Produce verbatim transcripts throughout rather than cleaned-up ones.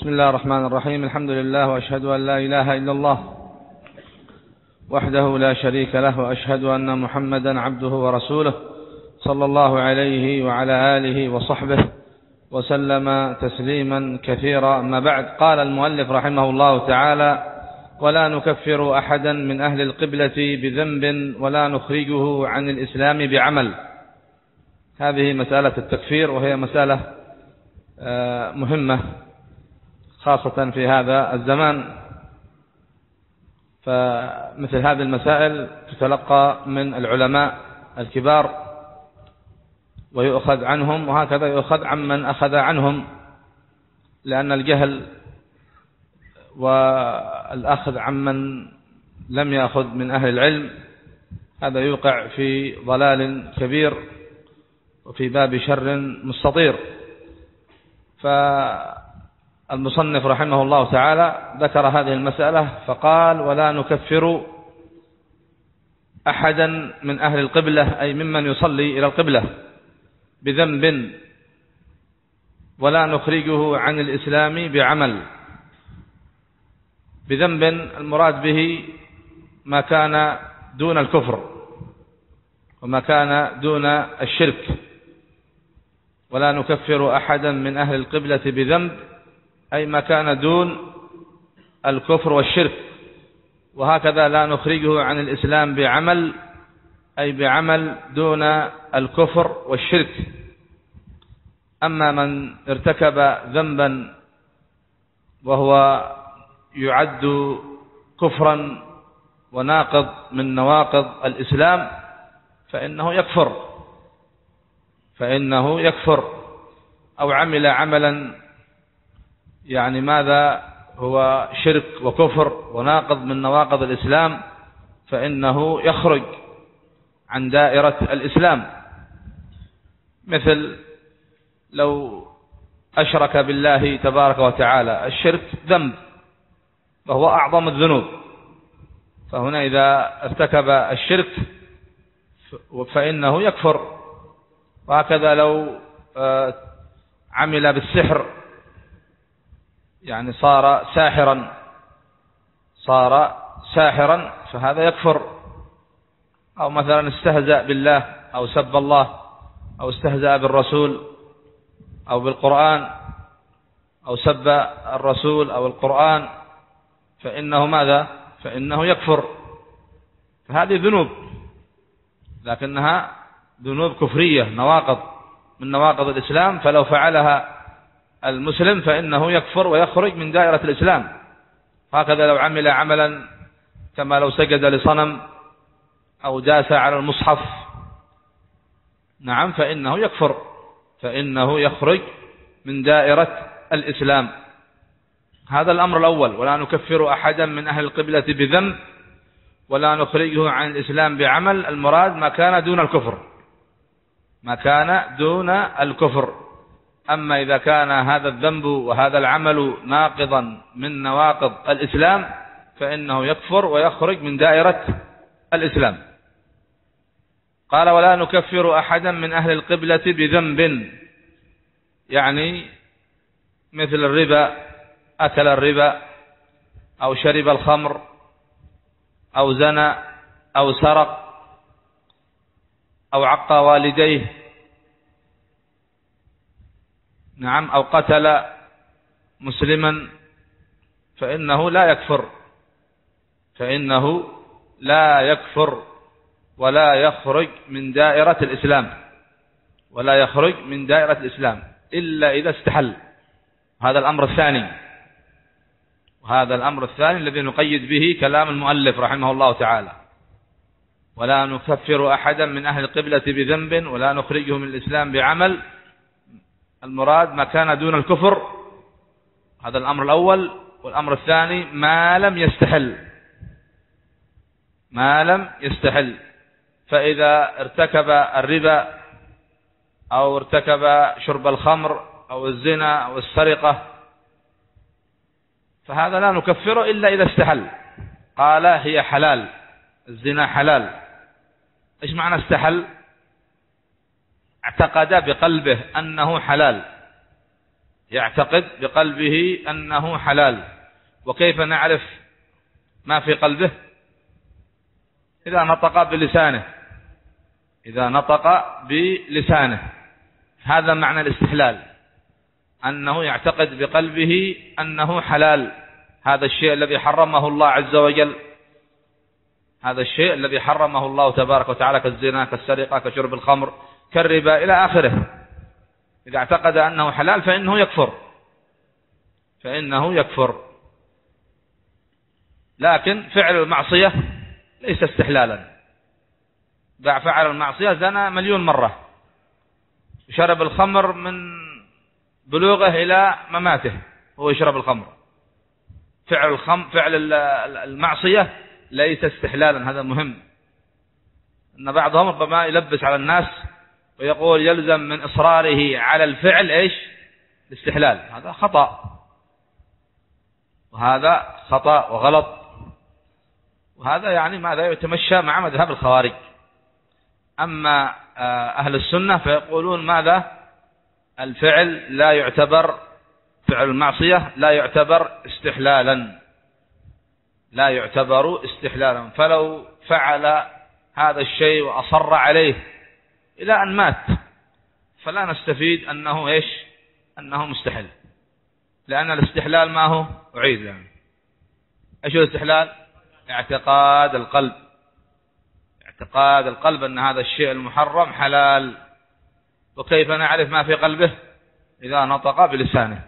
بسم الله الرحمن الرحيم. الحمد لله وأشهد أن لا إله إلا الله وحده لا شريك له، وأشهد أن محمدا عبده ورسوله صلى الله عليه وعلى آله وصحبه وسلم تسليما كثيرا. أما بعد، قال المؤلف رحمه الله تعالى: ولا نكفر أحدا من أهل القبلة بذنب ولا نخرجه عن الإسلام بعمل. هذه مسألة التكفير، وهي مسألة مهمة خاصة في هذا الزمان، فمثل هذه المسائل تتلقى من العلماء الكبار ويؤخذ عنهم، وهكذا يؤخذ عمن أخذ عنهم، لأن الجهل والأخذ عمن لم يأخذ من أهل العلم هذا يوقع في ضلال كبير وفي باب شر مستطير. فالمصنف رحمه الله تعالى ذكر هذه المسألة فقال: ولا نكفر أحدا من أهل القبلة، أي ممن يصلي إلى القبلة، بذنب ولا نخرجه عن الإسلام بعمل. بذنب المراد به ما كان دون الكفر وما كان دون الشرك. ولا نكفر أحدا من أهل القبلة بذنب، أي ما كان دون الكفر والشرك. وهكذا لا نخرجه عن الإسلام بعمل، أي بعمل دون الكفر والشرك. أما من ارتكب ذنبا وهو يعد كفرا وناقض من نواقض الإسلام فإنه يكفر فإنه يكفر أو عمل عملا يعني ماذا هو شرك وكفر وناقض من نواقض الإسلام، فإنه يخرج عن دائرة الإسلام. مثل لو أشرك بالله تبارك وتعالى، الشرك ذنب وهو أعظم الذنوب، فهنا إذا ارتكب الشرك فإنه يكفر. وهكذا لو عمل بالسحر، يعني صار ساحرا صار ساحرا فهذا يكفر. أو مثلا استهزأ بالله أو سب الله أو استهزأ بالرسول أو بالقرآن أو سب الرسول أو القرآن فإنه ماذا؟ فإنه يكفر. فهذه ذنوب، لكنها ذنوب كفرية، نواقض من نواقض الإسلام، فلو فعلها المسلم فإنه يكفر ويخرج من دائرة الإسلام. هكذا لو عمل عملا كما لو سجد لصنم أو داس على المصحف، نعم، فإنه يكفر فإنه يخرج من دائرة الإسلام. هذا الأمر الأول: ولا نكفر أحدا من أهل القبلة بذنب ولا نخرجه عن الإسلام بعمل. المراد ما كان دون الكفر ما كان دون الكفر. أما إذا كان هذا الذنب وهذا العمل ناقضا من نواقض الإسلام فإنه يكفر ويخرج من دائرة الإسلام. قال: ولا نكفر أحدا من أهل القبلة بذنب، يعني مثل الربا، أكل الربا أو شرب الخمر أو زنى أو سرق أو عق والديه، نعم، أو قتل مسلما، فإنه لا يكفر فإنه لا يكفر ولا يخرج من دائرة الإسلام ولا يخرج من دائرة الإسلام إلا إذا استحل. هذا الأمر الثاني وهذا الأمر الثاني الذي نقيد به كلام المؤلف رحمه الله تعالى: ولا نكفر أحدا من أهل القبلة بذنب ولا نخرجه من الإسلام بعمل. المراد ما كان دون الكفر، هذا الأمر الأول. والأمر الثاني ما لم يستحل ما لم يستحل فإذا ارتكب الربا أو ارتكب شرب الخمر أو الزنا أو السرقة فهذا لا نكفره إلا إذا استحل. قال: هي حلال، الزنا حلال. إيش معنى استحل؟ اعتقد بقلبه أنه حلال، يعتقد بقلبه أنه حلال. وكيف نعرف ما في قلبه؟ إذا نطق بلسانه، إذا نطق بلسانه، هذا معنى الاستحلال، أنه يعتقد بقلبه أنه حلال، هذا الشيء الذي حرمه الله عز وجل، هذا الشيء الذي حرمه الله تبارك وتعالى كالزنا كالسرقة كشرب الخمر كالربا إلى آخره. إذا اعتقد أنه حلال فإنه يكفر، فإنه يكفر. لكن فعل المعصية ليس استحلالا. إذا فعل المعصية زنى مليون مرة، شرب الخمر من بلوغه إلى مماته هو يشرب الخمر، فعل الخم فعل المعصية ليس استحلالا. هذا مهم، أن بعضهم ربما يلبس على الناس ويقول يلزم من إصراره على الفعل إيش؟ الاستحلال. هذا خطأ، وهذا خطأ وغلط، وهذا يعني ماذا يتمشى مع مذهب الخوارج. أما أهل السنة فيقولون ماذا؟ الفعل لا يعتبر، فعل المعصية لا يعتبر استحلالا، لا يعتبر استحلالا. فلو فعل هذا الشيء وأصر عليه إلى أن مات فلا نستفيد أنه إيش؟ أنه مستحل، لأن الاستحلال ما هو؟ أعيد يعني إيش الاستحلال؟ اعتقاد القلب، اعتقاد القلب أن هذا الشيء المحرم حلال. وكيف نعرف ما في قلبه؟ إذا نطق بلسانه.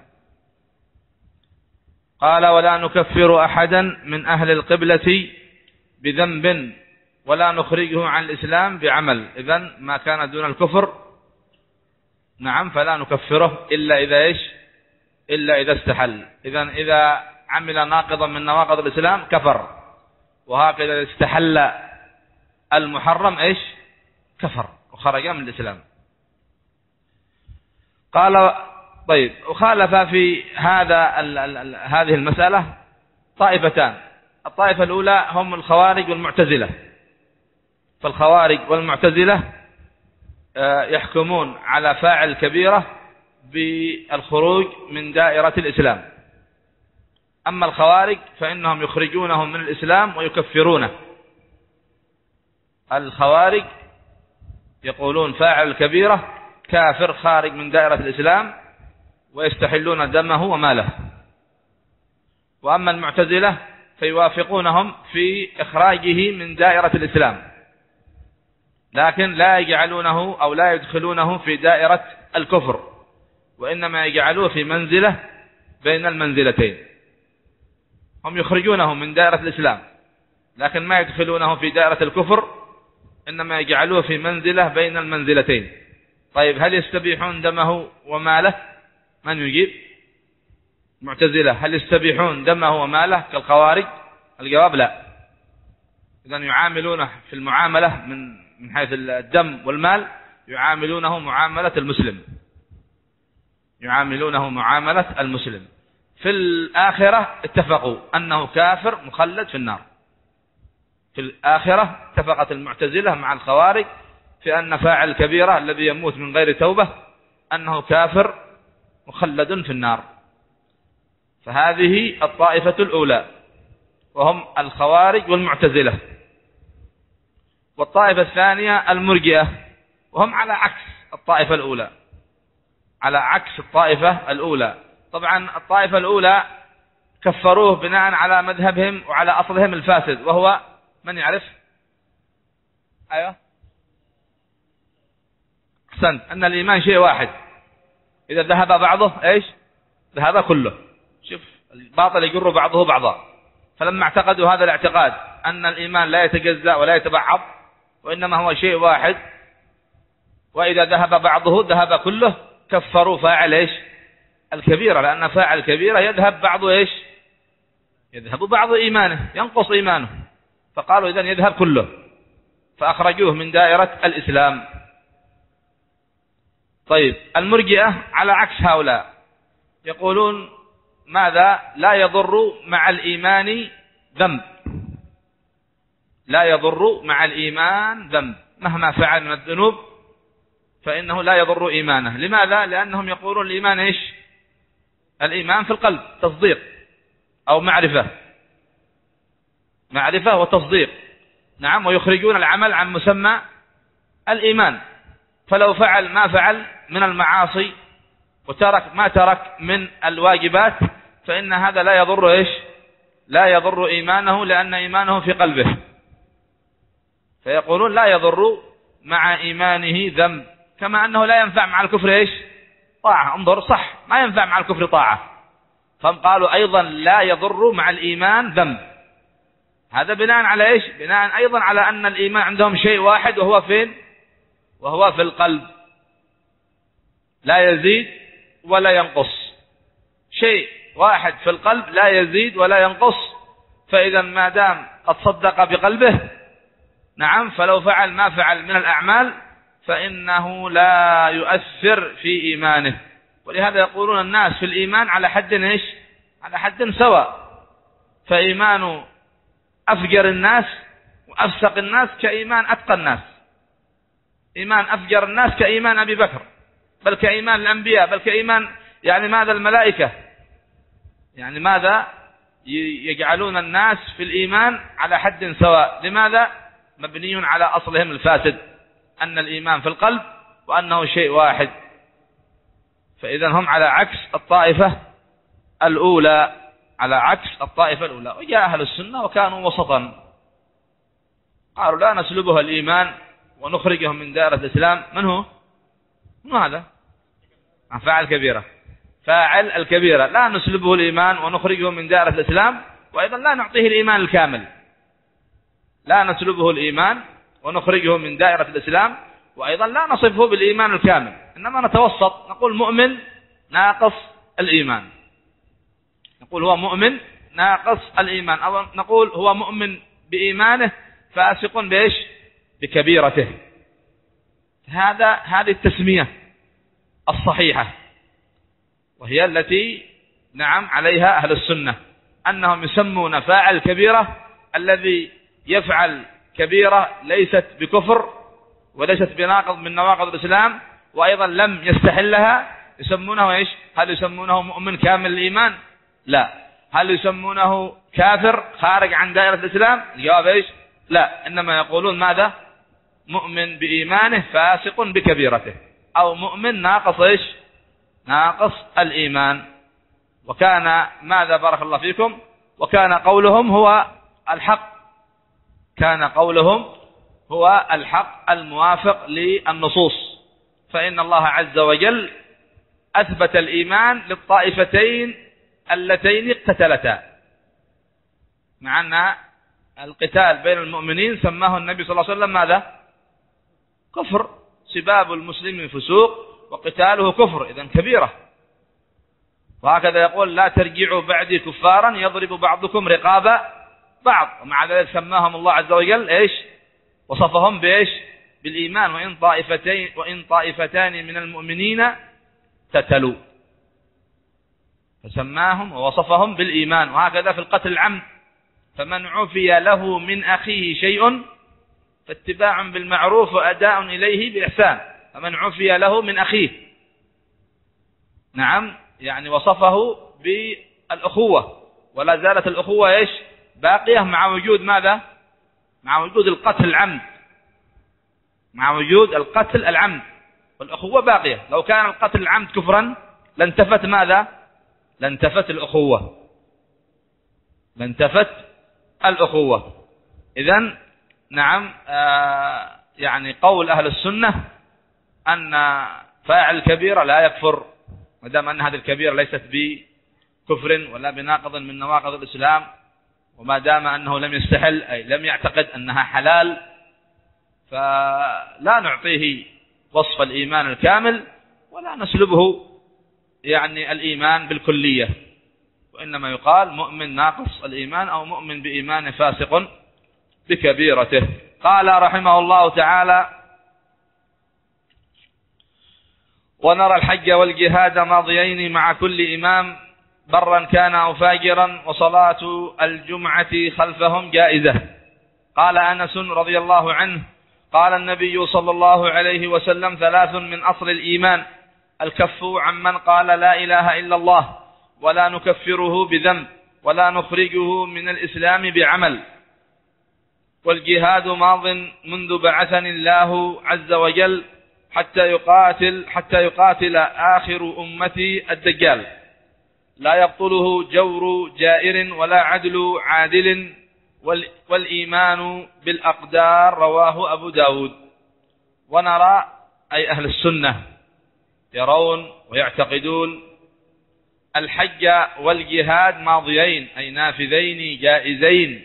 قال ولا نكفر أحدا من أهل القبلة بذنب ولا نخرجه عن الإسلام بعمل. إذن ما كان دون الكفر نعم فلا نكفره إلا إذا إيش؟ إلا إذا استحل. إذن إذا عمل ناقضا من نواقض الإسلام كفر، وهكذا استحل المحرم إيش؟ كفر وخرج من الإسلام. قال طيب، وخالف في هذا ال ال ال هذه المسألة طائفتان. الطائفة الأولى هم الخوارج والمعتزلة. فالخوارج والمعتزلة يحكمون على فاعل كبيرة بالخروج من دائرة الإسلام. أما الخوارج فإنهم يخرجونه من الإسلام ويكفرونه. الخوارج يقولون فاعل الكبيرة كافر خارج من دائرة الإسلام ويستحلون دمه وماله. وأما المعتزلة فيوافقونهم في إخراجه من دائرة الإسلام، لكن لا يجعلونه أو لا يدخلونه في دائرة الكفر، وإنما يجعلوه في منزلة بين المنزلتين. هم يخرجونه من دائرة الإسلام لكن ما يدخلونه في دائرة الكفر، إنما يجعلوه في منزلة بين المنزلتين. طيب هل يستبيحون دمه وماله؟ من يجيب؟ معتزلة. هل يستبيحون دمه وماله كالخوارج؟ الجواب لا. إذن يعاملونه في المعاملة من من حيث الدم والمال يعاملونه معاملة المسلم، يعاملونه معاملة المسلم. في الآخرة اتفقوا أنه كافر مخلد في النار. في الآخرة اتفقت المعتزلة مع الخوارج في أن فاعل الكبيرة الذي يموت من غير توبة أنه كافر مخلد في النار. فهذه الطائفة الأولى وهم الخوارج والمعتزلة. والطائفة الثانية المرجئة وهم على عكس الطائفة الأولى، على عكس الطائفة الأولى. طبعا الطائفة الأولى كفروه بناء على مذهبهم وعلى أصلهم الفاسد، وهو من يعرف؟ أيوة أحسنت، أن الإيمان شيء واحد، إذا ذهب بعضه إيش؟ ذهب كله. شوف الباطل يجر بعضه بعضا. فلما اعتقدوا هذا الاعتقاد أن الإيمان لا يتجزأ ولا يتبعض وإنما هو شيء واحد، وإذا ذهب بعضه ذهب كله، كفروا فاعل إيش؟ الكبيرة، لأن فاعل الكبيرة يذهب بعضه إيش؟ يذهب بعض إيمانه، ينقص إيمانه، فقالوا إذن يذهب كله، فأخرجوه من دائرة الإسلام. طيب المرجئة على عكس هؤلاء، يقولون ماذا؟ لا يضر مع الإيمان ذنب، لا يضر مع الإيمان ذنب، مهما فعل من الذنوب فإنه لا يضر إيمانه. لماذا؟ لأنهم يقولون الإيمان إيش؟ الإيمان في القلب تصديق أو معرفة، معرفة وتصديق. نعم، ويخرجون العمل عن مسمى الإيمان. فلو فعل ما فعل من المعاصي وترك ما ترك من الواجبات فإن هذا لا يضر إيش؟ لا يضر إيمانه، لأن إيمانه في قلبه. فيقولون لا يضر مع إيمانه ذنب، كما أنه لا ينفع مع الكفر إيش؟ طاعة. انظر، صح، ما ينفع مع الكفر طاعة، فهم قالوا أيضا لا يضر مع الإيمان ذنب. هذا بناء على إيش؟ بناء أيضا على أن الإيمان عندهم شيء واحد، وهو فين؟ وهو في القلب، لا يزيد ولا ينقص. شيء واحد في القلب لا يزيد ولا ينقص. فإذا ما دام قد صدق بقلبه، نعم، فلو فعل ما فعل من الأعمال فإنه لا يؤثر في إيمانه. ولهذا يقولون الناس في الإيمان على حد إيش؟ على حد سواء. فإيمان أفجر الناس وأفسق الناس كإيمان أتقى الناس. إيمان أفجر الناس كإيمان أبي بكر، بل كإيمان الأنبياء، بل كإيمان يعني ماذا الملائكة. يعني ماذا يجعلون الناس في الإيمان على حد سواء. لماذا؟ مبني على أصلهم الفاسد، أن الإيمان في القلب وأنه شيء واحد. فإذا هم على عكس الطائفة الأولى، على عكس الطائفة الأولى. وجاء أهل السنة وكانوا وسطا، قالوا لا نسلبها الإيمان ونخرجهم من دائرة الإسلام. من هو؟ من هذا؟ فاعل كبيرة، فاعل الكبيرة لا نسلبه الإيمان ونخرجه من دائرة الإسلام، وأيضا لا نعطيه الإيمان الكامل. لا نسلبه الإيمان ونخرجه من دائرة الإسلام، وأيضا لا نصفه بالإيمان الكامل، إنما نتوسط، نقول مؤمن ناقص الإيمان، نقول هو مؤمن ناقص الإيمان، أو نقول هو مؤمن بإيمانه فاسق بإيش؟ بكبيرته. هذا هذه التسمية الصحيحة، وهي التي نعم عليها أهل السنة، أنهم يسمون فاعل كبيرة الذي يفعل كبيرة ليست بكفر وليست بناقض من نواقض الإسلام، وأيضا لم يستحلها، يسمونه إيش؟ هل يسمونه مؤمن كامل الإيمان؟ لا. هل يسمونه كافر خارج عن دائرة الإسلام؟ الجواب إيش؟ لا. إنما يقولون ماذا؟ مؤمن بإيمانه فاسق بكبيرته، أو مؤمن ناقص إيش؟ ناقص الإيمان. وكان ماذا بارك الله فيكم؟ وكان قولهم هو الحق، كان قولهم هو الحق الموافق للنصوص. فإن الله عز وجل أثبت الإيمان للطائفتين اللتين اقتتلتا، مع أن القتال بين المؤمنين سماه النبي صلى الله عليه وسلم ماذا؟ كفر. سباب المسلم فسوق وقتاله كفر، إذن كبيرة. وهكذا يقول لا ترجعوا بعدي كفارا يضرب بعضكم رقاب بعض، ومع ذلك سماهم الله عز وجل إيش؟ وصفهم بإيش؟ بالإيمان. وإن طائفتين وإن طائفتان من المؤمنين تتلوا، فسماهم ووصفهم بالإيمان. وهكذا في القتل العمد، فمن عفي له من أخيه شيء فاتباع بالمعروف وأداء إليه بإحسان. فمن عفي له من أخيه، نعم، يعني وصفه بالأخوة، ولا زالت الأخوة إيش؟ باقية مع وجود ماذا؟ مع وجود القتل العمد، مع وجود القتل العمد، والأخوة باقية. لو كان القتل العمد كفرا لانتفت ماذا؟ لانتفت الأخوة، لانتفت الأخوة. إذن نعم، آه يعني قول أهل السنة أن فاعل الكبيرة لا يكفر، ما دام أن هذه الكبيرة ليست بكفر ولا بناقض من نواقض الإسلام، وما دام أنه لم يستحل أي لم يعتقد أنها حلال، فلا نعطيه وصف الإيمان الكامل ولا نسلبه يعني الإيمان بالكلية، وإنما يقال مؤمن ناقص الإيمان أو مؤمن بإيمان فاسق بكبيرته. قال رحمه الله تعالى: ونرى الحج والجهاد ماضيين مع كل إمام برا كان أو فاجرا، وصلاة الجمعة خلفهم جائزة. قال أنس رضي الله عنه: قال النبي صلى الله عليه وسلم: ثلاث من أصل الإيمان: الكف عمن قال لا إله إلا الله، ولا نكفره بذنب ولا نخرجه من الإسلام بعمل. والجهاد ماض منذ بعثني الله عز وجل حتى يقاتل حتى يقاتل آخر أمتي الدجال، لا يبطله جور جائر ولا عدل عادل، والإيمان بالأقدار رواه أبو داود. ونرى أي أهل السنة يرون ويعتقدون الحج والجهاد ماضيين أي نافذين جائزين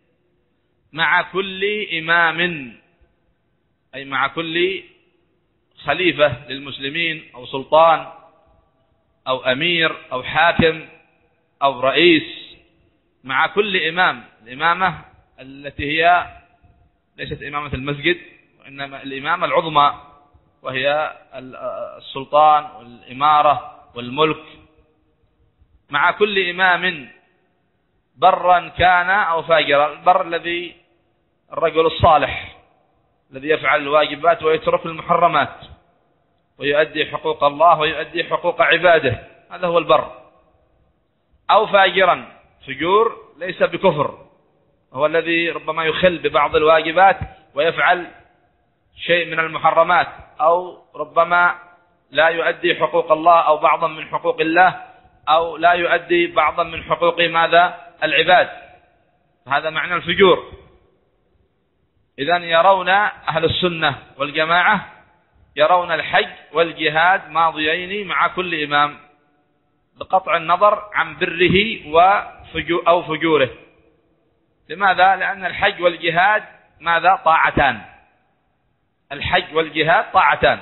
مع كل إمام، أي مع كل خليفة للمسلمين أو سلطان أو أمير أو حاكم أو رئيس، مع كل إمام. الإمامة التي هي ليست إمامة المسجد، وإنما الإمامة العظمى وهي السلطان والإمارة والملك. مع كل إمام برا كان أو فاجرا. البر الذي الرجل الصالح الذي يفعل الواجبات ويترك المحرمات ويؤدي حقوق الله ويؤدي حقوق عباده، هذا هو البر. أو فاجرا، فجور ليس بكفر، هو الذي ربما يخل ببعض الواجبات ويفعل شيء من المحرمات، أو ربما لا يؤدي حقوق الله أو بعضا من حقوق الله، أو لا يؤدي بعضا من حقوق ماذا العباد. هذا معنى الفجور. إذن يرون أهل السنة والجماعة يرون الحج والجهاد ماضيين مع كل إمام بقطع النظر عن بره وفجو أو فجوره. لماذا؟ لأن الحج والجهاد ماذا؟ طاعتان. الحج والجهاد طاعتان،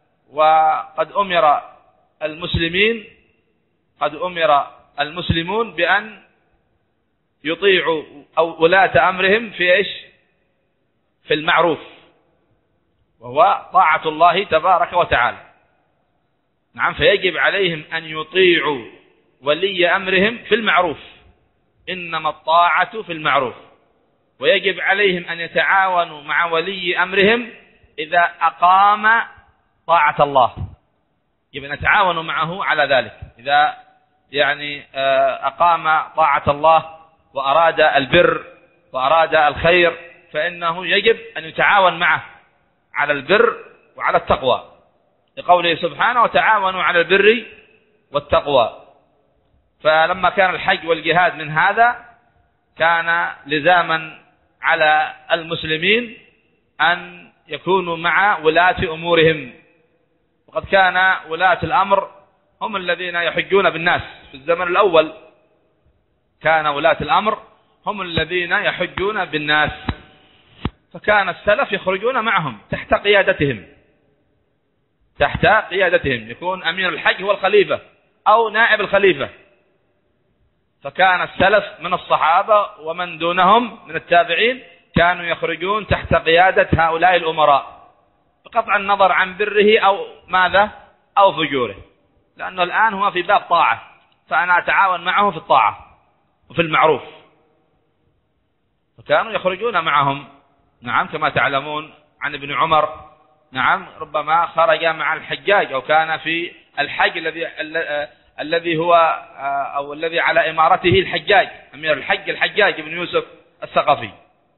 وقد أمر المسلمين قد أمر المسلمون بأن يطيعوا أو ولاة أمرهم في إيش؟ في المعروف، وهو طاعة الله تبارك وتعالى. نعم، فيجب عليهم أن يطيعوا ولي أمرهم في المعروف، إنما الطاعة في المعروف. ويجب عليهم أن يتعاونوا مع ولي أمرهم إذا أقام طاعة الله، يجب أن يتعاونوا معه على ذلك. إذا يعني أقام طاعة الله وأراد البر وأراد الخير فإنه يجب أن يتعاون معه على البر وعلى التقوى، لقوله سبحانه وتعاونوا على البر والتقوى. فلما كان الحج والجهاد من هذا، كان لزاما على المسلمين أن يكونوا مع ولاة أمورهم. وقد كان ولاة الأمر هم الذين يحجون بالناس في الزمن الأول، كان ولاة الأمر هم الذين يحجون بالناس، فكان السلف يخرجون معهم تحت قيادتهم تحت قيادتهم يكون أمير الحج هو الخليفة أو نائب الخليفة. فكان السلف من الصحابة ومن دونهم من التابعين كانوا يخرجون تحت قيادة هؤلاء الأمراء بقطع النظر عن بره أو ماذا أو فجوره، لأنه الآن هو في باب طاعة، فأنا أتعاون معه في الطاعة وفي المعروف. فكانوا يخرجون معهم. نعم، كما تعلمون عن ابن عمر، نعم، ربما خرج مع الحجاج أو كان في الحج الذي الذي هو أو الذي على إمارته الحجاج، أمير الحج الحجاج بن يوسف الثقفي.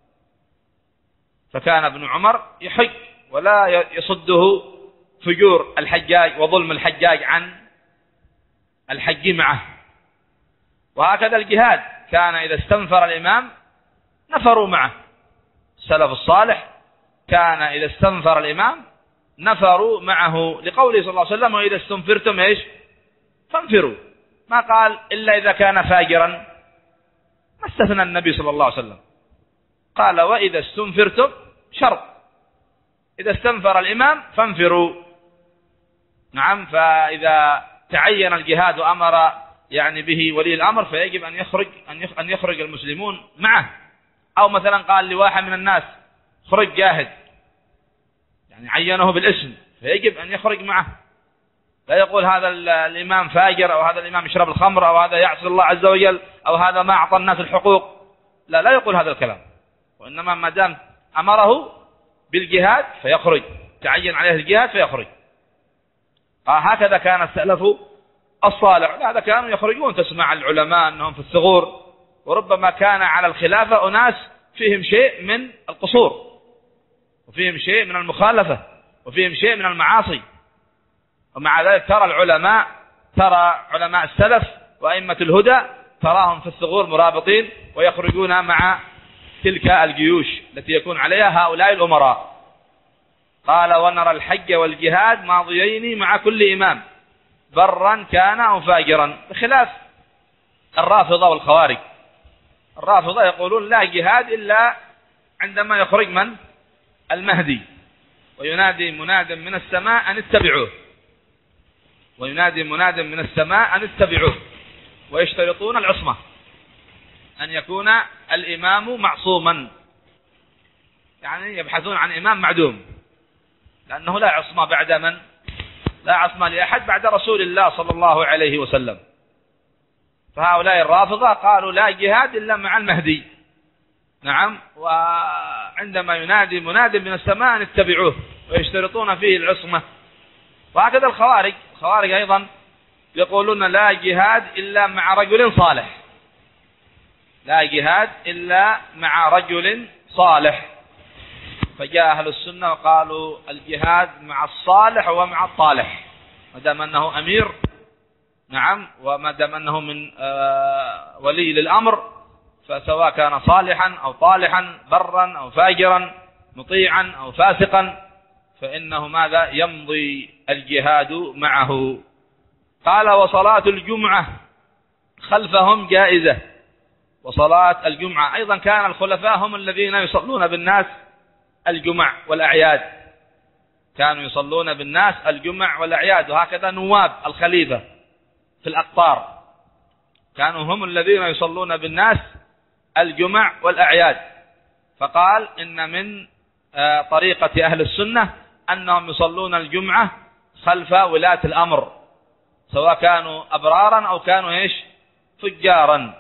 فكان ابن عمر يحج ولا يصده فجور الحجاج وظلم الحجاج عن الحج معه. وهكذا الجهاد، كان إذا استنفر الإمام نفروا معه. السلف الصالح كان إذا استنفر الإمام نفروا معه، لقوله صلى الله عليه وسلم: وإذا استنفرتم إيش؟ فانفروا. ما قال إلا إذا كان فاجرا، ما استثنى النبي صلى الله عليه وسلم، قال: وإذا استنفرتم، شرط، إذا استنفر الإمام فانفروا. نعم، فإذا تعين الجهاد وأمر يعني به ولي الأمر فيجب أن يخرج أن يخرج المسلمون معه. أو مثلا قال لواحد من الناس: خرج جاهد، يعني عينه بالاسم، فيجب أن يخرج معه. لا يقول هذا الإمام فاجر، أو هذا الإمام يشرب الخمر، أو هذا يعصي الله عز وجل، أو هذا ما أعطى الناس الحقوق. لا لا يقول هذا الكلام، وإنما ما دام أمره بالجهاد فيخرج، تعين عليه الجهاد فيخرج. هكذا كان السلف الصالح. هذا كانوا يخرجون، تسمع العلماء أنهم في الثغور، وربما كان على الخلافة أناس فيهم شيء من القصور، وفيهم شيء من المخالفة، وفيهم شيء من المعاصي، ومع ذلك ترى العلماء، ترى علماء السلف وأئمة الهدى تراهم في الثغور مرابطين ويخرجون مع تلك الجيوش التي يكون عليها هؤلاء الأمراء. قال ونرى الحج والجهاد ماضيين مع كل إمام برا كان أو فاجرا، بخلاف الرافضة والخوارج. الرافضة يقولون لا جهاد إلا عندما يخرج من؟ المهدي، وينادي مناد من السماء أن اتبعوه، وينادي مناد من السماء أن اتبعوه، ويشترطون العصمة، أن يكون الإمام معصوما، يعني يبحثون عن إمام معدوم، لأنه لا عصمة بعد من؟ لا عصمة لأحد بعد رسول الله صلى الله عليه وسلم. فهؤلاء الرافضة قالوا لا جهاد إلا مع المهدي، نعم، وعندما ينادي مناد من السماء أن اتبعوه، ويشترطون فيه العصمة. وهكذا الخوارج، الخوارج أيضا يقولون لا جهاد إلا مع رجل صالح، لا جهاد إلا مع رجل صالح. فجاء أهل السنة وقالوا الجهاد مع الصالح ومع الطالح، ما دام أنه أمير، نعم، وما دام أنه من آه ولي للأمر، فسواء كان صالحا أو طالحا، برا أو فاجرا، مطيعا أو فاسقا، فإنه ماذا؟ يمضي الجهاد معه. قال وصلاة الجمعة خلفهم جائزة. وصلاة الجمعة أيضا كان الخلفاء هم الذين يصلون بالناس الجمع والأعياد، كانوا يصلون بالناس الجمع والأعياد، وهكذا نواب الخليفة في الأقطار كانوا هم الذين يصلون بالناس الجمع والأعياد. فقال إن من طريقة أهل السنة أنهم يصلون الجمعة خلف ولاة الأمر، سواء كانوا أبرارا أو كانوا إيش؟ فجارا.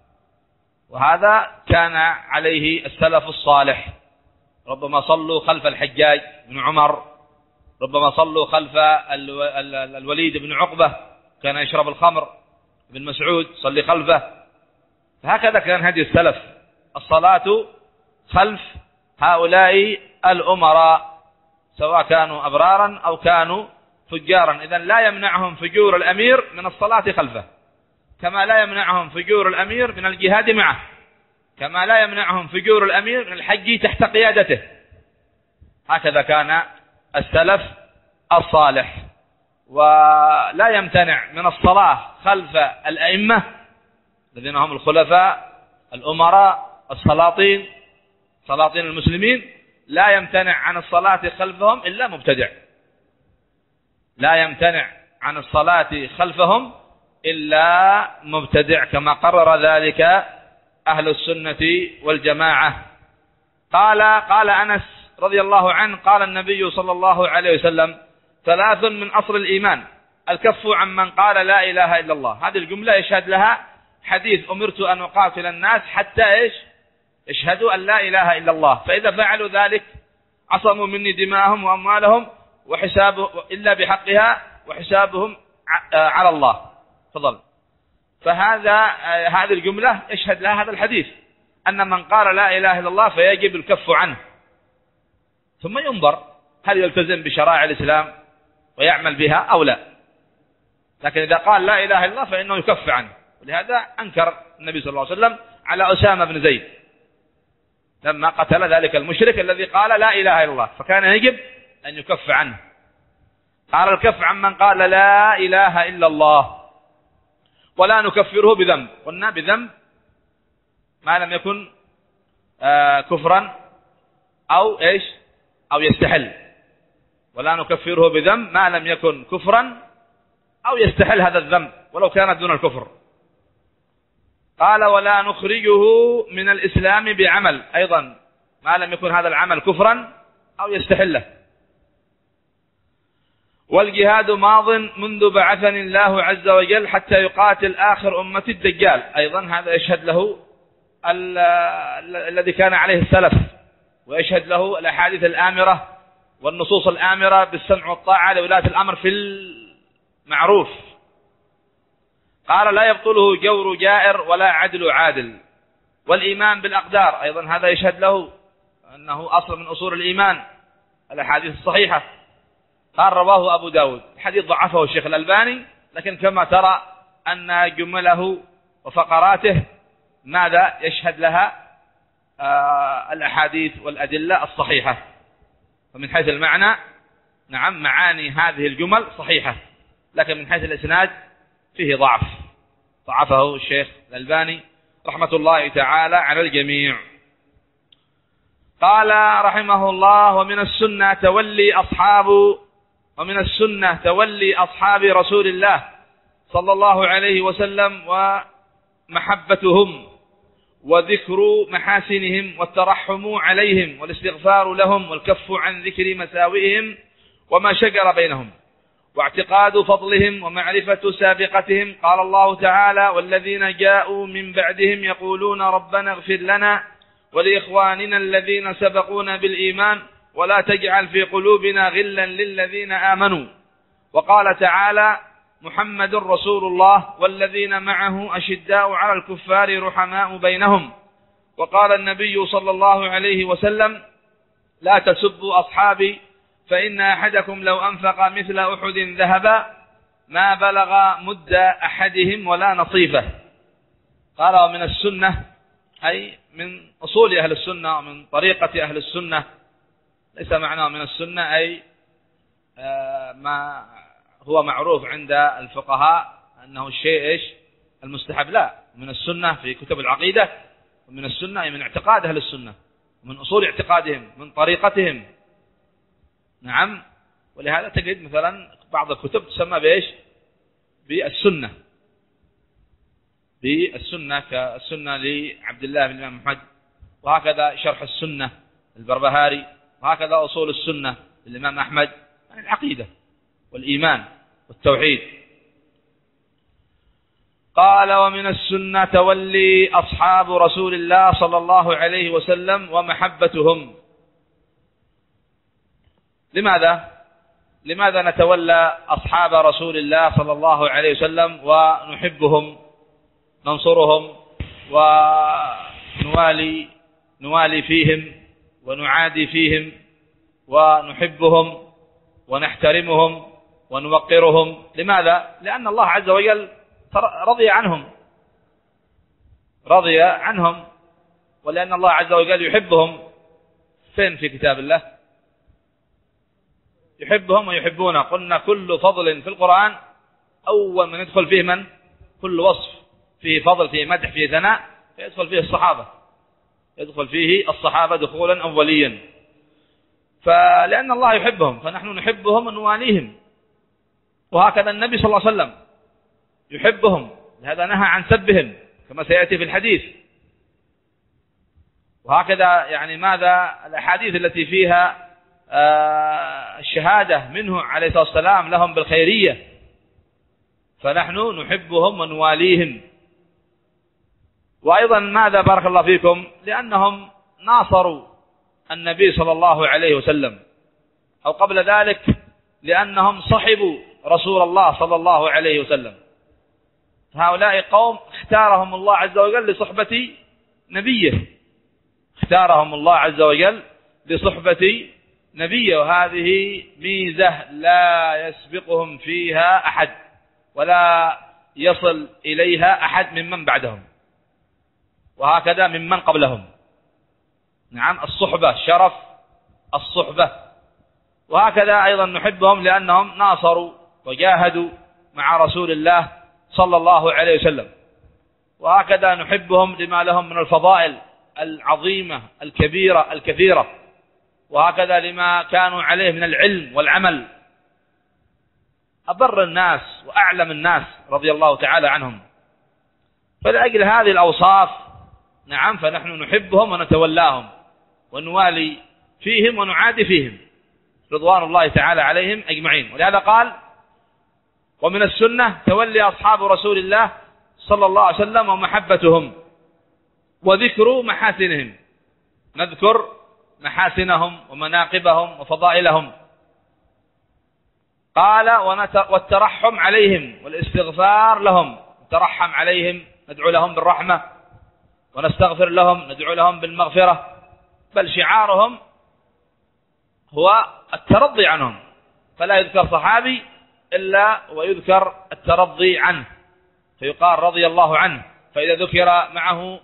وهذا كان عليه السلف الصالح، ربما صلوا خلف الحجاج بن عمر، ربما صلوا خلف الوليد بن عقبة كان يشرب الخمر، بن مسعود صلي خلفه. هكذا كان هدي السلف، الصلاة خلف هؤلاء الأمراء سواء كانوا أبرارا أو كانوا فجارا. إذن لا يمنعهم فجور الأمير من الصلاة خلفه، كما لا يمنعهم فجور الأمير من الجهاد معه، كما لا يمنعهم فجور الأمير من الحج تحت قيادته. هكذا كان السلف الصالح. ولا يمتنع من الصلاة خلف الأئمة الذين هم الخلفاء الأمراء السلاطين، سلاطين المسلمين، لا يمتنع عن الصلاة خلفهم إلا مبتدع، لا يمتنع عن الصلاة خلفهم إلا مبتدع، كما قرر ذلك أهل السنة والجماعة. قال قال أنس رضي الله عنه قال النبي صلى الله عليه وسلم ثلاث من أصل الإيمان الكف عن من قال لا إله إلا الله. هذه الجملة يشهد لها حديث أمرت أن أقاتل الناس حتى إيش؟ يشهدوا أن لا إله إلا الله، فإذا فعلوا ذلك عصموا مني دماءهم وأموالهم وحسابه إلا بحقها وحسابهم على الله. فضل. فهذا هذه الجملة يشهد لها هذا الحديث أن من قال لا إله إلا الله فيجب الكف عنه، ثم ينظر هل يلتزم بشرائع الإسلام ويعمل بها أو لا. لكن إذا قال لا إله إلا الله فإنه يكف عنه. ولهذا أنكر النبي صلى الله عليه وسلم على أسامة بن زيد لما قتل ذلك المشرك الذي قال لا إله إلا الله، فكان يجب أن يكف عنه. قال الكف عن من قال لا إله إلا الله ولا نكفره بذنب. قلنا بذنب ما لم يكن آه كفرا أو إيش أو يستحل، ولا نكفره بذنب ما لم يكن كفرا أو يستحل هذا الذنب ولو كانت دون الكفر. قال ولا نخرجه من الإسلام بعمل، أيضا ما لم يكن هذا العمل كفرا أو يستحله. والجهاد ماض منذ بعثني الله عز وجل حتى يقاتل آخر أمة الدجال، أيضا هذا يشهد له الذي كان عليه السلف، ويشهد له الأحاديث الآمرة والنصوص الآمرة بالسمع والطاعة لولاة الأمر في المعروف قال لا يبطله جور جائر ولا عدل عادل. والإيمان بالأقدار أيضا هذا يشهد له أنه أصل من أصول الإيمان، الأحاديث الصحيحة. قال رواه أبو داود، الحديث ضعفه الشيخ الألباني، لكن كما ترى أن جمله وفقراته ماذا يشهد لها آه الأحاديث والأدلة الصحيحة. فمن حيث المعنى نعم معاني هذه الجمل صحيحة، لكن من حيث الإسناد فيه ضعف، ضعفه الشيخ الألباني رحمة الله تعالى على الجميع. قال رحمه الله: ومن السنة تولي أصحاب ومن السنة تولي أصحاب رسول الله صلى الله عليه وسلم ومحبتهم وذكر محاسنهم والترحم عليهم والاستغفار لهم والكف عن ذكر مساوئهم وما شجر بينهم واعتقاد فضلهم ومعرفة سابقتهم. قال الله تعالى: والذين جاءوا من بعدهم يقولون ربنا اغفر لنا ولإخواننا الذين سبقونا بالإيمان ولا تجعل في قلوبنا غلا للذين آمنوا. وقال تعالى: محمد رسول الله والذين معه أشداء على الكفار رحماء بينهم. وقال النبي صلى الله عليه وسلم: لا تسبوا أصحابي فإن أحدكم لو أنفق مثل أحد ذهبا ما بلغ مد أحدهم ولا نصيفه. قال: ومن السنة أي من أصول أهل السنة ومن طريقة أهل السنة. ليس معناه من السنة أي ما هو معروف عند الفقهاء أنه الشيء إيش المستحب، لا، من السنة في كتب العقيدة، ومن السنة أي من اعتقاد أهل السنة، من أصول اعتقادهم، من طريقتهم. نعم. ولهذا تجد مثلا بعض الكتب تسمى بإيش بالسنة بالسنة كالسنة لعبد الله بن الإمام محمد، وهكذا شرح السنة البربهاري، وهكذا أصول السنة للإمام أحمد، يعني العقيدة والإيمان والتوحيد. قال: ومن السنة تولي أصحاب رسول الله صلى الله عليه وسلم ومحبتهم. لماذا؟ لماذا نتولى أصحاب رسول الله صلى الله عليه وسلم ونحبهم، ننصرهم ونوالي نوالي فيهم ونعادي فيهم ونحبهم ونحترمهم ونوقرهم؟ لماذا؟ لأن الله عز وجل رضي عنهم رضي عنهم ولأن الله عز وجل يحبهم. فين في كتاب الله؟ يحبهم ويحبونه. قلنا كل فضل في القرآن أول من يدخل فيه من؟ كل وصف فيه فضل، فيه مدح، فيه ثناء، يدخل فيه الصحابة يدخل فيه الصحابة دخولا أوليا. فلأن الله يحبهم فنحن نحبهم ونواليهم. وهكذا النبي صلى الله عليه وسلم يحبهم، لهذا نهى عن سبهم كما سيأتي في الحديث. وهكذا يعني ماذا الأحاديث التي فيها آه الشهادة منه عليه الصلاة والسلام لهم بالخيرية، فنحن نحبهم ونواليهم. وأيضا ماذا بارك الله فيكم؟ لأنهم ناصروا النبي صلى الله عليه وسلم، أو قبل ذلك لأنهم صحبوا رسول الله صلى الله عليه وسلم. هؤلاء قوم اختارهم الله عز وجل لصحبة نبيه اختارهم الله عز وجل لصحبة نبيه وهذه ميزة لا يسبقهم فيها أحد ولا يصل إليها أحد ممن بعدهم، وهكذا ممن قبلهم. نعم، الصحبة شرف الصحبة. وهكذا أيضا نحبهم لأنهم ناصروا وجاهدوا مع رسول الله صلى الله عليه وسلم. وهكذا نحبهم لما لهم من الفضائل العظيمة الكبيرة الكثيرة، وهكذا لما كانوا عليه من العلم والعمل. أبر الناس وأعلم الناس رضي الله تعالى عنهم. فلأجل هذه الأوصاف نعم فنحن نحبهم ونتولاهم ونوالي فيهم ونعادي فيهم رضوان الله تعالى عليهم أجمعين. ولهذا قال: ومن السنة تولي أصحاب رسول الله صلى الله عليه وسلم ومحبتهم وذكر محاسنهم. نذكر محاسنهم ومناقبهم وفضائلهم. قال: والترحم عليهم والاستغفار لهم. نترحم عليهم ندعو لهم بالرحمة، ونستغفر لهم ندعو لهم بالمغفرة، بل شعارهم هو الترضي عنهم، فلا يذكر صحابي إلا ويذكر الترضي عنه، فيقال رضي الله عنه. فإذا ذكر معه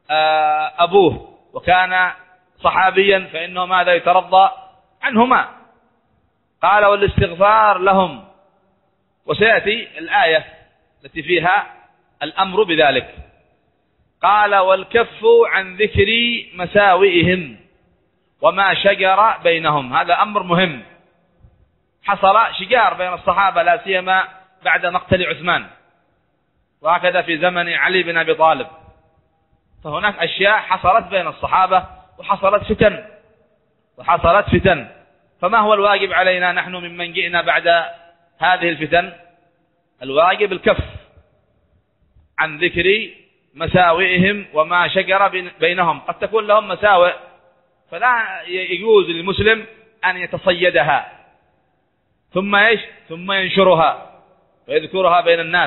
أبوه وكان صحابيا فإنه ماذا يترضى عنهما. قال والاستغفار لهم، وسيأتي الآية التي فيها الأمر بذلك. قال والكف عن ذكر مساوئهم وما شجر بينهم. هذا أمر مهم. حصل شجار بين الصحابة لا سيما بعد مقتل عثمان، وهكذا في زمن علي بن أبي طالب، فهناك أشياء حصلت بين الصحابة وحصلت فتن وحصلت فتن فما هو الواجب علينا نحن ممن جئنا بعد هذه الفتن؟ الواجب الكف عن ذكر مساوئهم وما شجر بينهم. قد تكون لهم مساوئ فلا يجوز للمسلم أن يتصيدها ثم إيش ثم ينشرها ويذكرها بين الناس،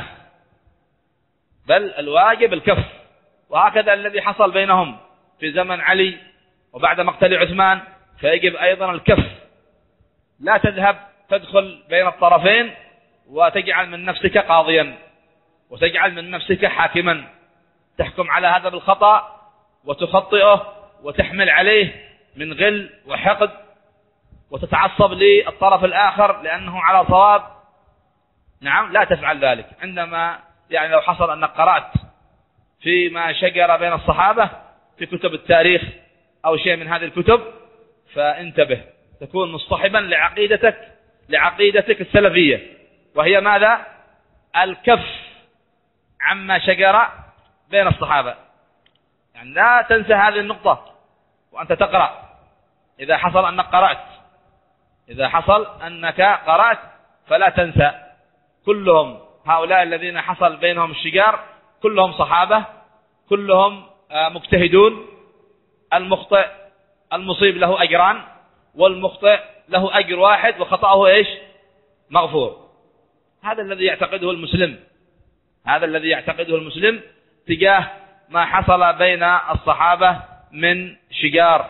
بل الواجب الكف. وهكذا الذي حصل بينهم في زمن علي وبعد مقتل عثمان، فيجب أيضا الكف. لا تذهب تدخل بين الطرفين وتجعل من نفسك قاضيا وتجعل من نفسك حاكما، تحكم على هذا بالخطأ وتخطئه وتحمل عليه من غل وحقد وتتعصب للطرف الآخر لأنه على صواب. نعم، لا تفعل ذلك. عندما يعني لو حصل أنك قرأت فيما شجر بين الصحابة في كتب التاريخ أو شيء من هذه الكتب فانتبه، تكون مصطحبا لعقيدتك لعقيدتك السلفية، وهي ماذا؟ الكف عما شجر بين الصحابة. يعني لا تنسى هذه النقطة وأنت تقرأ. إذا حصل أنك قرأت إذا حصل أنك قرأت فلا تنسى، كلهم هؤلاء الذين حصل بينهم الشجار كلهم صحابة، كلهم مجتهدون. المخطئ المصيب له أجران، والمخطئ له أجر واحد وخطأه إيش؟ مغفور. هذا الذي يعتقده المسلم هذا الذي يعتقده المسلم تجاه ما حصل بين الصحابة من شجار.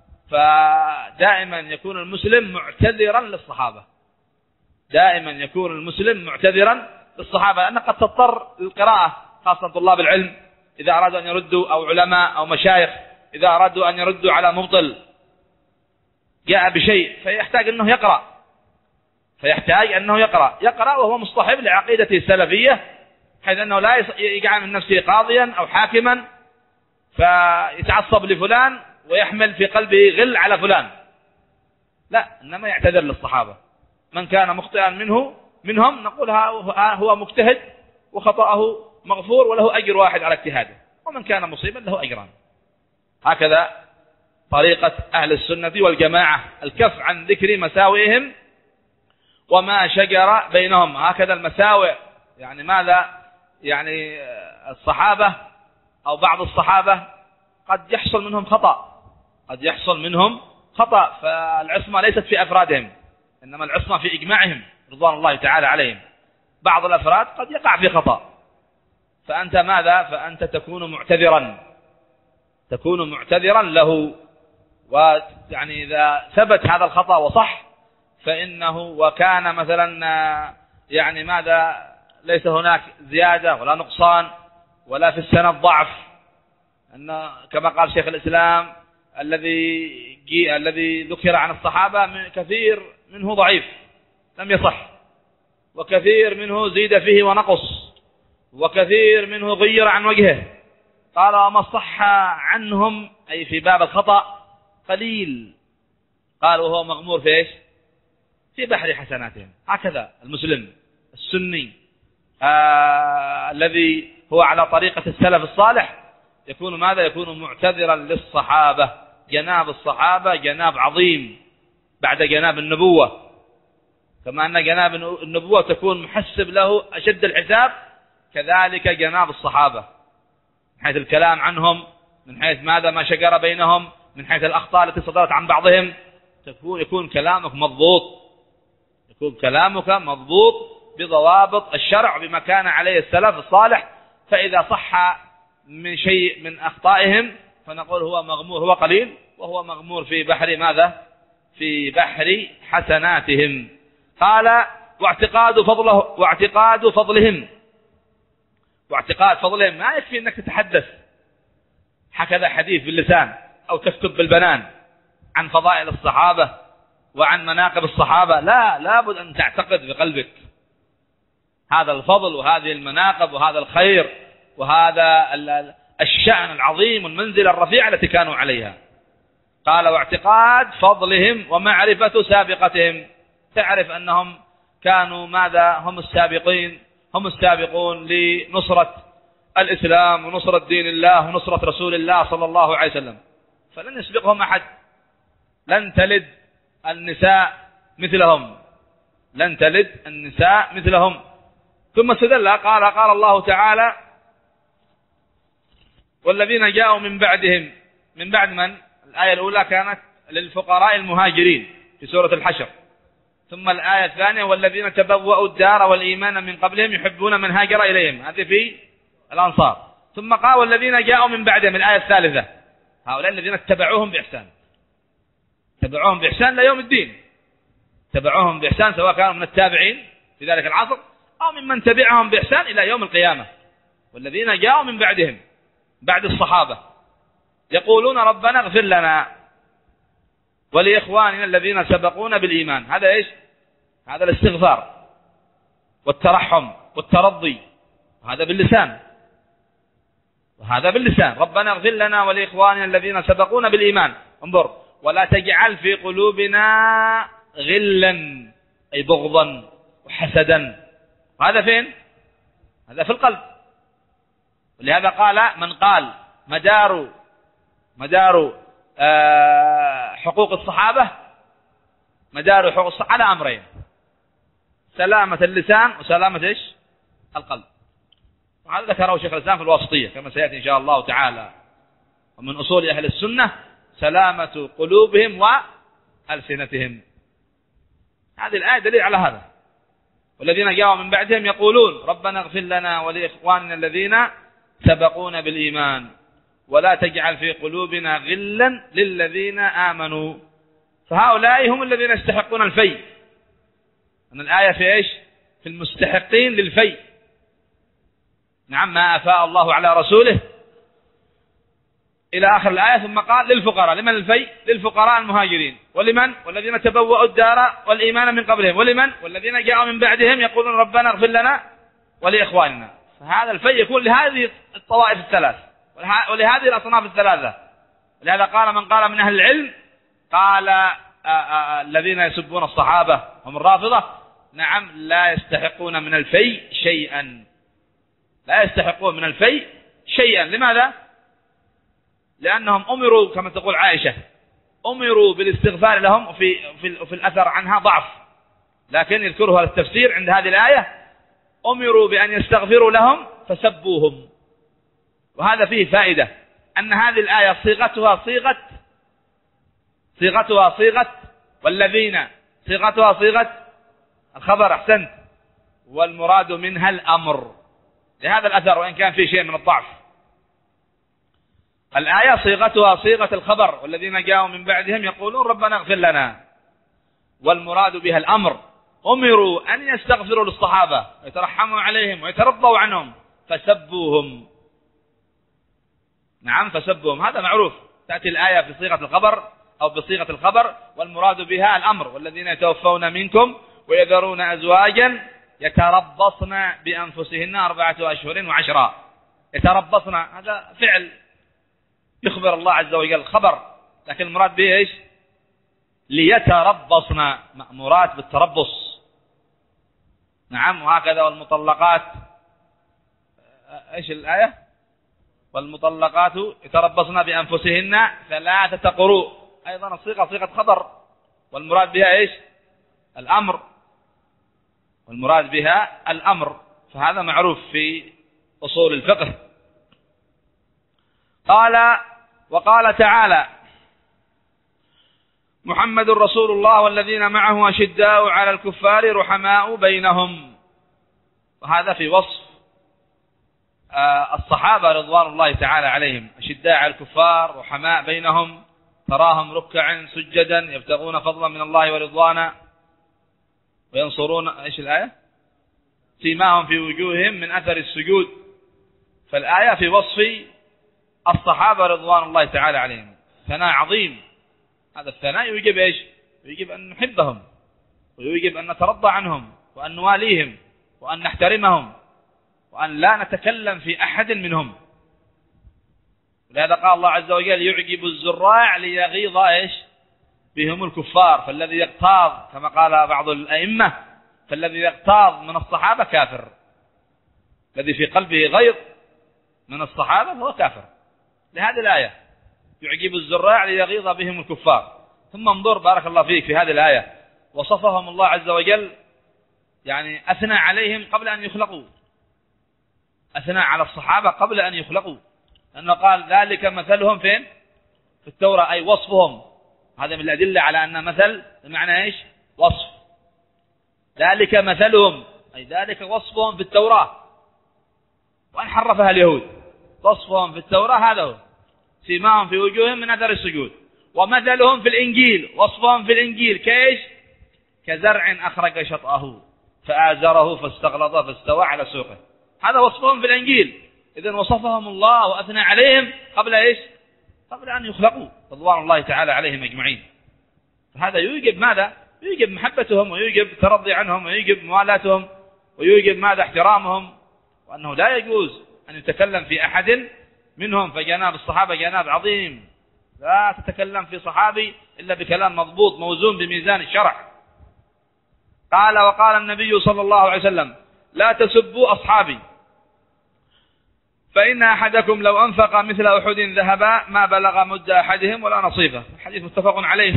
فدائما يكون المسلم معتذرا للصحابة دائما يكون المسلم معتذرا للصحابة لأنك قد تضطر للقراءة، خاصة طلاب العلم إذا أرادوا أن يردوا، أو علماء أو مشايخ إذا أرادوا أن يردوا على مبطل جاء بشيء فيحتاج أنه يقرأ فيحتاج أنه يقرأ يقرأ وهو مصطحب لعقيدته السلفية، حيث أنه لا يجعل من نفسه قاضيا أو حاكما فيتعصب لفلان ويحمل في قلبه غل على فلان. لا، إنما يعتذر للصحابة. من كان مخطئا منه منهم نقول هو مجتهد وخطأه مغفور وله أجر واحد على اجتهاده، ومن كان مصيبا له أجران. هكذا طريقة أهل السنة والجماعة، الكف عن ذكر مساوئهم وما شجر بينهم. هكذا المساوئ يعني ماذا؟ يعني الصحابة أو بعض الصحابة قد يحصل منهم خطأ قد يحصل منهم خطأ فالعصمة ليست في أفرادهم، إنما العصمة في إجماعهم رضوان الله تعالى عليهم. بعض الأفراد قد يقع في خطأ، فأنت ماذا؟ فأنت تكون معتذرا تكون معتذرا له. ويعني إذا ثبت هذا الخطأ وصح فإنه وكان مثلا يعني ماذا؟ ليس هناك زيادة ولا نقصان ولا في السند ضعف، أن كما قال شيخ الإسلام الذي الذي ذكر عن الصحابة كثير منه ضعيف لم يصح، وكثير منه زيد فيه ونقص، وكثير منه غير عن وجهه. قال وما صح عنهم أي في باب الخطأ قليل، قال وهو مغمور في إيش؟ في بحر حسناتهم. هكذا المسلم السني آه الذي هو على طريقة السلف الصالح يكون ماذا؟ يكون معتذرا للصحابة. جناب الصحابة جناب عظيم بعد جناب النبوة، كما أن جناب النبوة تكون محسب له أشد الحساب، كذلك جناب الصحابة من حيث الكلام عنهم، من حيث ماذا؟ ما شجر بينهم، من حيث الأخطاء التي صدرت عن بعضهم، تكون يكون كلامك مضبوط يكون كلامك مضبوط بضوابط الشرع بما كان عليه السلف الصالح فإذا صح من شيء من أخطائهم فنقول هو مغمور، هو قليل، وهو مغمور في بحر ماذا؟ في بحر حسناتهم. قال واعتقاد فضله واعتقاد فضلهم. واعتقاد فضلهم ما يكفي أنك تتحدث هكذا حديث باللسان أو تكتب بالبنان عن فضائل الصحابة وعن مناقب الصحابة، لا، لابد أن تعتقد بقلبك هذا الفضل وهذه المناقب وهذا الخير وهذا الشأن العظيم والمنزلة الرفيعة التي كانوا عليها. قال واعتقاد فضلهم ومعرفة سابقتهم، تعرف أنهم كانوا ماذا؟ هم السابقين، هم السابقون لنصرة الإسلام ونصرة دين الله ونصرة رسول الله صلى الله عليه وسلم، فلن يسبقهم أحد. لن تلد النساء مثلهم، لن تلد النساء مثلهم. ثم استدل قال قال الله تعالى والذين جاءوا من بعدهم، من بعد من؟ الآية الأولى كانت للفقراء المهاجرين في سورة الحشر، ثم الآية الثانية والذين تبوأوا الدار والإيمان من قبلهم يحبون من هاجر إليهم، هذه في الأنصار. ثم قال والذين جاءوا من بعدهم، الآية الثالثة هؤلاء الذين اتبعوهم بإحسان، تبعوهم بإحسان ليوم الدين، تبعوهم بإحسان سواء كانوا من التابعين في ذلك العصر أو ممن تبعهم بإحسان إلى يوم القيامة. والذين جاءوا من بعدهم، بعد الصحابة، يقولون ربنا اغفر لنا ولإخواننا الذين سبقونا بالإيمان. هذا إيش؟ هذا الاستغفار والترحم والترضي، هذا باللسان، وهذا باللسان. ربنا اغفر لنا ولإخواننا الذين سبقونا بالإيمان. انظر، ولا تجعل في قلوبنا غلا أي بغضا وحسدا. هذا فين؟ هذا في القلب. ولهذا قال من قال مدار مدار آه حقوق الصحابة، مدار حقوق الصحابة على أمرين: سلامة اللسان وسلامة إيش؟ القلب. وهذا ذكره شيخ الإسلام في الواسطية كما سيأتي إن شاء الله تعالى. ومن أصول أهل السنة سلامة قلوبهم وألسنتهم. هذه الآية دليل على هذا. والذين جاءوا من بعدهم يقولون ربنا اغفر لنا ولإخواننا الذين سبقونا بالإيمان ولا تجعل في قلوبنا غلا للذين آمنوا. فهؤلاء هم الذين يستحقون الفي. أن الآية في إيش؟ في المستحقين للفي. نعم، ما أفاء الله على رسوله إلى آخر الآية. ثم قال للفقراء. لمن الفي؟ للفقراء المهاجرين. ولمن؟ والذين تبوأوا الدار والإيمان من قبلهم. ولمن؟ والذين جاءوا من بعدهم يقولون ربنا اغفر لنا ولإخواننا. فهذا الفي يكون لهذه الطوائف الثلاث ولهذه الأصناف الثلاثة. ولهذا قال من قال من أهل العلم، قال آآ آآ الذين يسبون الصحابة هم الرافضة، نعم لا يستحقون من الفي شيئا، لا يستحقون من الفي شيئا. لماذا؟ لأنهم أمروا كما تقول عائشة، أمروا بالاستغفار لهم. وفي في, في الأثر عنها ضعف، لكن يذكرها التفسير عند هذه الآية: أمروا بأن يستغفروا لهم فسبوهم. وهذا فيه فائدة، أن هذه الآية صيغتها صيغة صيغتها صيغة والذين، صيغتها صيغة الخبر. أحسنت. والمراد منها الأمر لهذا الأثر وإن كان فيه شيء من الضعف. الآية صيغتها صيغة الخبر: والذين جاءوا من بعدهم يقولون ربنا اغفر لنا، والمراد بها الأمر. أمروا أن يستغفروا للصحابة ويترحموا عليهم ويترضوا عنهم فسبوهم. نعم، فسبوهم، هذا معروف. تأتي الآية في صيغة الخبر أو بصيغة الخبر، والمراد بها الأمر: والذين يتوفون منكم ويذرون أزواجا يتربصن بأنفسهن أربعة أشهر وعشرا. يتربصن هذا فعل يخبر الله عز وجل خبر، لكن المراد به إيش؟ ليتربصن، مأمورات بالتربص. نعم. وهكذا والمطلقات، إيش الآية؟ والمطلقات يتربصن بأنفسهن ثلاثة قروء. أيضا الصيغة صيغة خبر، والمراد بها إيش؟ الأمر، والمراد بها الأمر. فهذا معروف في أصول الفقه. قال وقال تعالى: محمد رسول الله والذين معه أشداء على الكفار رحماء بينهم. وهذا في وصف الصحابة رضوان الله تعالى عليهم أشداء على الكفار رحماء بينهم، تراهم ركعا سجدا يبتغون فضلا من الله ورضوانا وينصرون ايش الآية؟ سيماهم في وجوههم من أثر السجود. فالآية في وصف الصحابة رضوان الله تعالى عليهم ثناء عظيم. هذا الثناء يجب ايش؟ يجب أن نحبهم، ويجب أن نترضى عنهم، وأن نواليهم، وأن نحترمهم، وأن لا نتكلم في أحد منهم. ولهذا قال الله عز وجل يعجب الزراع ليغيظ ايش؟ بهم الكفار. فالذي يغتاظ كما قال بعض الأئمة، فالذي يغتاظ من الصحابة كافر، الذي في قلبه غيظ من الصحابة هو كافر. لهذه الآية يعجب الزراع ليغيظ بهم الكفار. ثم انظر بارك الله فيك في هذه الآية وصفهم الله عز وجل، يعني أثنى عليهم قبل أن يخلقوا، أثنى على الصحابة قبل أن يخلقوا، لأنه قال ذلك مثلهم فين؟ في التوراة، أي وصفهم. هذا من الأدلة على أن مثل بمعنى إيش؟ وصف. ذلك مثلهم أي ذلك وصفهم في التوراة، وأن حرفها اليهود. وصفهم في التوراة هذا هو، سيماهم في وجوههم من أثر السجود. ومثلهم في الإنجيل، وصفهم في الإنجيل كيش؟ كزرع أخرج شطأه فآزره فاستغلظ فاستوى على سوقه. هذا وصفهم في الإنجيل. إذن وصفهم الله وأثنى عليهم قبل إيش؟ قبل أن يخلقوا رضوان الله تعالى عليهم أجمعين. فهذا يوجب ماذا؟ يوجب محبتهم، ويوجب الترضي عنهم، ويوجب موالاتهم، ويوجب ماذا؟ احترامهم، وأنه لا يجوز أن يتكلم في أحد منهم. فجناب الصحابة جناب عظيم، لا تتكلم في صحابي إلا بكلام مضبوط موزون بميزان الشرع. قال وقال النبي صلى الله عليه وسلم لا تسبوا أصحابي فإن أحدكم لو أنفق مثل أحد ذهبا ما بلغ مد أحدهم ولا نصيفه. الحديث متفق عليه.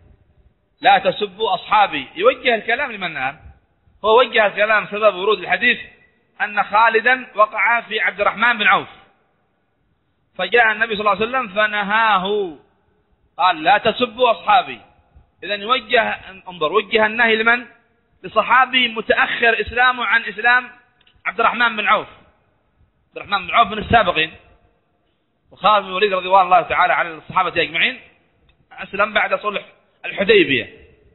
لا تسبوا أصحابي، يوجه الكلام لمن نام. هو وجه الكلام سبب ورود الحديث أن خالدا وقع في عبد الرحمن بن عوف، فجاء النبي صلى الله عليه وسلم فنهاه، قال لا تسبوا أصحابي. إذن يوجه، انظر، وجه النهي لمن؟ لصحابي متأخر إسلامه عن إسلام عبد الرحمن بن عوف. عبد الرحمن بن عوف من السابقين، وخالد بن الوليد رضي الله تعالى عن الصحابة أجمعين أسلم بعد صلح الحديبية.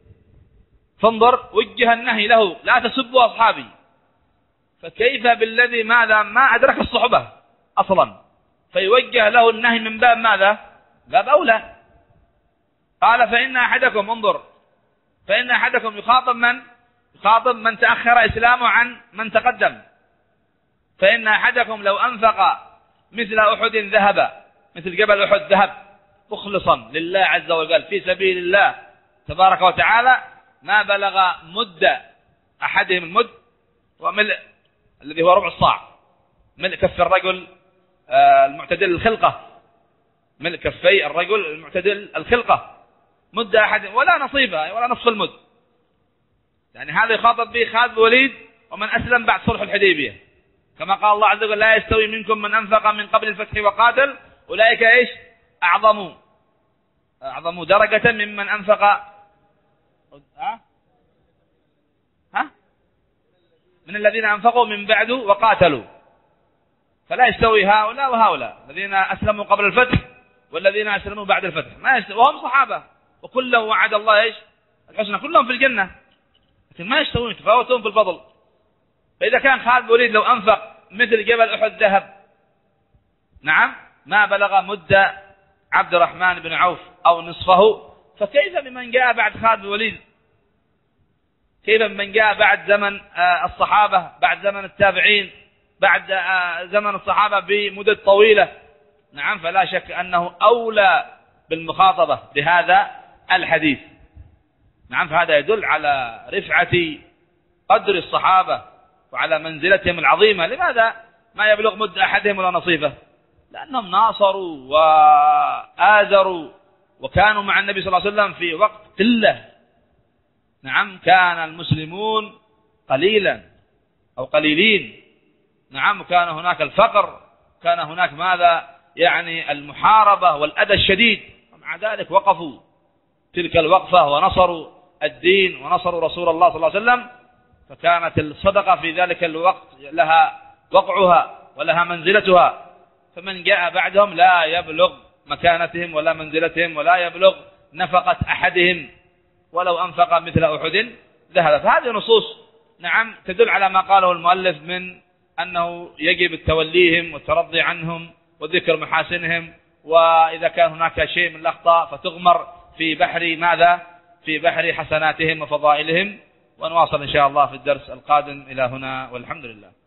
فانظر وجه النهي له لا تسبوا أصحابي، فكيف بالذي ماذا؟ ما أدرك الصحبة أصلا، فيوجه له النهي من باب ماذا؟ باب أولى. قال فإن أحدكم، انظر، فإن أحدكم يخاطب من؟ يخاطب من تأخر إسلامه عن من تقدم. فإن أحدكم لو أنفق مثل أحد ذهب، مثل جبل أحد ذهب مخلصا لله عز وجل في سبيل الله تبارك وتعالى ما بلغ مد أحدهم، المد وملء الذي هو ربع الصاع، ملء كف الرجل المعتدل الخلقة، ملء كفي الرجل المعتدل الخلقة، مد أحد ولا نصيبها ولا نصف المد. يعني هذا يخاطب به خالد بن الوليد ومن أسلم بعد صلح الحديبية، كما قال الله عز وجل لا يستوي منكم من أنفق من قبل الفتح وقاتل أولئك إيش؟ أعظم أعظم درجة ممن أنفق ها؟ ها؟ من الذين أنفقوا من بعد وقاتلوا. فلا يستوي هؤلاء وهؤلاء، الذين أسلموا قبل الفتح والذين أسلموا بعد الفتح ما يستوي، وهم صحابة وكلهم وعد الله إيش؟ الحسنى، كلهم في الجنة، لكن ما يستوون، يتفاوتون في الفضل. فإذا كان خالد بن الوليد لو أنفق مثل جبل أحد ذهب، نعم، ما بلغ مد عبد الرحمن بن عوف أو نصفه، فكيف بمن جاء بعد خالد بن الوليد؟ كيف بمن جاء بعد زمن الصحابة، بعد زمن التابعين، بعد زمن الصحابة بمدة طويلة؟ نعم، فلا شك أنه أولى بالمخاطبة بهذا الحديث. نعم، فهذا يدل على رفعة قدر الصحابة وعلى منزلتهم العظيمة. لماذا ما يبلغ مد أحدهم ولا نصيفه؟ لأنهم ناصروا وآزروا وكانوا مع النبي صلى الله عليه وسلم في وقت قلة. نعم، كان المسلمون قليلا أو قليلين. نعم، وكان هناك الفقر، كان هناك ماذا؟ يعني المحاربة والأذى الشديد، ومع ذلك وقفوا تلك الوقفة ونصروا الدين ونصروا رسول الله صلى الله عليه وسلم. فكانت الصدقة في ذلك الوقت لها وقعها ولها منزلتها، فمن جاء بعدهم لا يبلغ مكانتهم ولا منزلتهم ولا يبلغ نفقة أحدهم، ولو أنفق مثل أحد ذهب. فهذه نصوص نعم تدل على ما قاله المؤلف من أنه يجب التوليهم والترضي عنهم وذكر محاسنهم، وإذا كان هناك شيء من الأخطاء فتغمر في بحر ماذا؟ في بحر حسناتهم وفضائلهم. ونواصل إن شاء الله في الدرس القادم. إلى هنا والحمد لله.